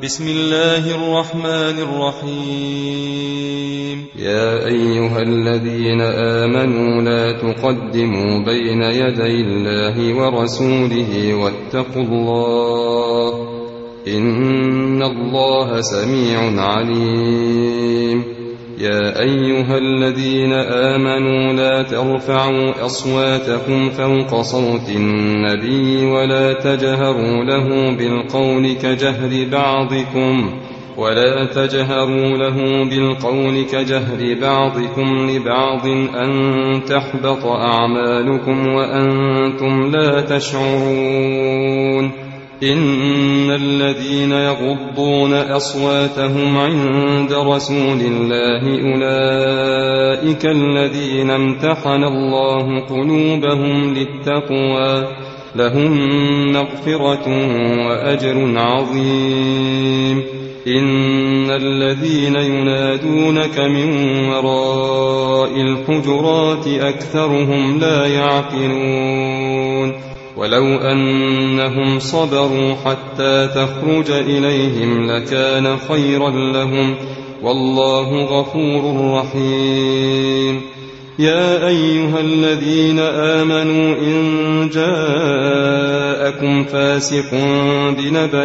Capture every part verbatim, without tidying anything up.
بسم الله الرحمن الرحيم. يا أيها الذين آمنوا لا تقدموا بين يدي الله ورسوله واتقوا الله إن الله سميع عليم. يا أيها الذين آمنوا لا ترفعوا أصواتكم فوق صوت النبي ولا تجهروا له بالقول كجهر بعضكم ولا تجهروا له بالقول كجهر بعضكم لبعض أن تحبط أعمالكم وأنتم لا تشعرون. إن الذين يغضون أصواتهم عند رسول الله أولئك الذين امتحن الله قلوبهم للتقوى لهم مغفرة وأجر عظيم. إن الذين ينادونك من وراء الحجرات أكثرهم لا يعقلون. ولو أنهم صبروا حتى تخرج إليهم لكان خيرا لهم والله غفور رحيم. يا أيها الذين آمنوا إن جاءكم فاسق بنبأ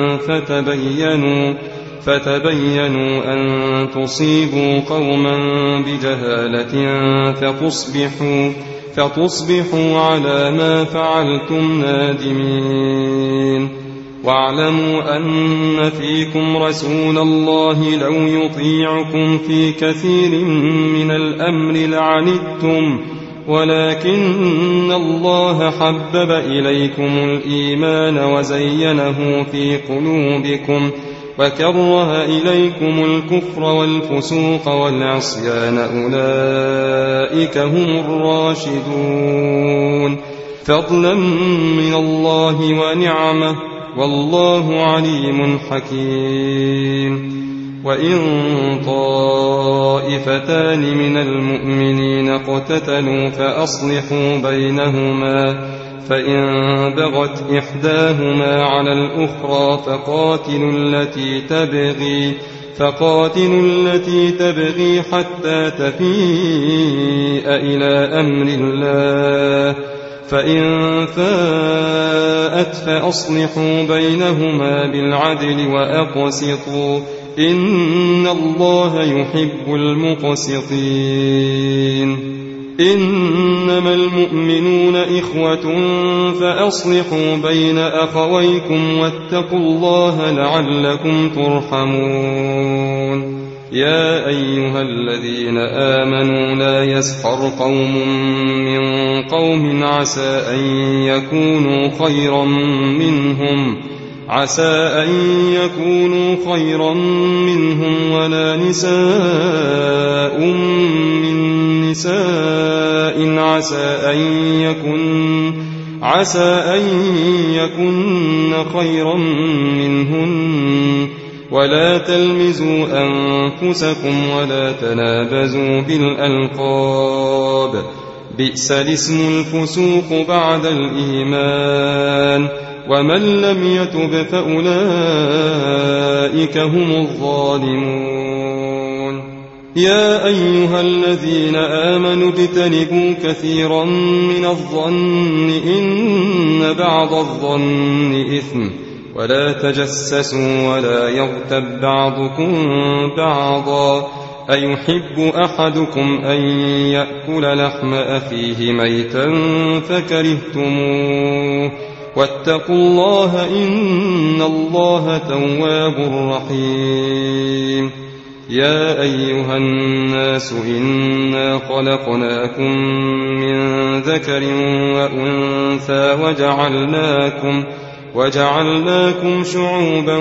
فتبينوا فتبينوا أن تصيبوا قوما بجهالة فتصبحوا فتصبحوا على ما فعلتم نادمين. واعلموا أن فيكم رسول الله لو يطيعكم في كثير من الأمر لعنتم ولكن الله حبب إليكم الإيمان وزينه في قلوبكم وكره إليكم الكفر والفسوق والعصيان أولئك هم الراشدون فضلا من الله ونعمه والله عليم حكيم. وإن طائفتان من المؤمنين اقتتلوا فأصلحوا بينهما فإن بغت إحداهما على الأخرى فقاتلوا التي تبغي فقاتلوا التي تبغي حتى تفيء إلى أمر الله فإن فاءت فأصلحوا بينهما بالعدل وأقسطوا إن الله يحب المقسطين. إنما المؤمنون إخوة فأصلحوا بين أخويكم واتقوا الله لعلكم ترحمون. يا أيها الذين آمنوا لا يسخر قوم من قوم عسى أن يكونوا خيرا منهم عسى أن يكونوا خيرا منهم ولا نساء من نساء عسى أن يكن عسى أن يكن خيرا منهن ولا تلمزوا أنفسكم ولا تنابزوا بالألقاب بئس الاسم الفسوق بعد الإيمان ومن لم يتب فأولئك هم الظالمون. يا أيها الذين آمنوا اجتنبوا كثيرا من الظن إن بعض الظن إثم ولا تجسسوا ولا يغتب بعضكم بعضا أيحب أحدكم أن يأكل لحم أخيه ميتا فكرهتموه واتقوا الله إن الله تواب رحيم. يا أيها الناس إنا خلقناكم من ذكر وأنثى وجعلناكم وجعلناكم شعوبا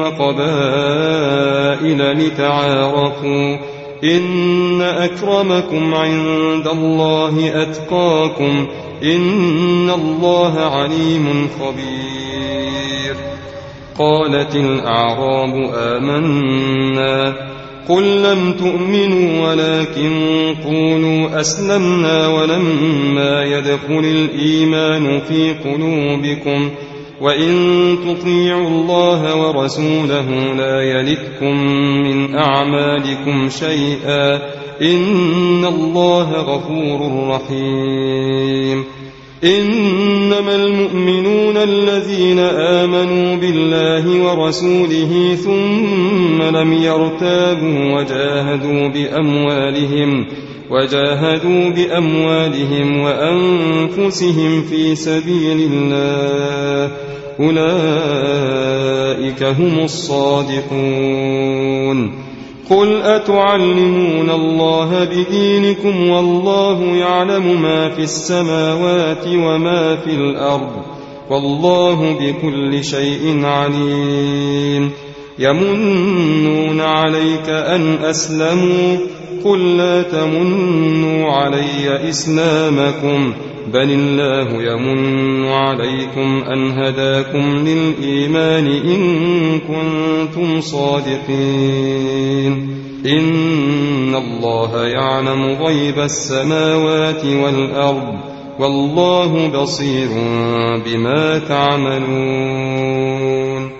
وقبائل لتعارفوا إن أكرمكم عند الله أتقاكم إن الله عليم خبير. قالت الأعراب آمنا قل لم تؤمنوا ولكن قولوا أسلمنا ولما يدخل الإيمان في قلوبكم وإن تطيعوا الله ورسوله لا يلتكم من أعمالكم شيئا إن الله غفور رحيم إنما المؤمنون الذين آمنوا بالله ورسوله ثم لم يرتابوا وجاهدوا بأموالهم وجاهدوا بأموالهم وأنفسهم في سبيل الله أولئك هم الصادقون قل أتعلمون الله بدينكم والله يعلم ما في السماوات وما في الأرض والله بكل شيء عليم يمنون عليك أن أسلموا قل لا تمنوا علي إسلامكم بل الله يمن عليكم أن هداكم للإيمان إن كنتم صادقين إن الله يعلم غيب السماوات والأرض والله بصير بما تعملون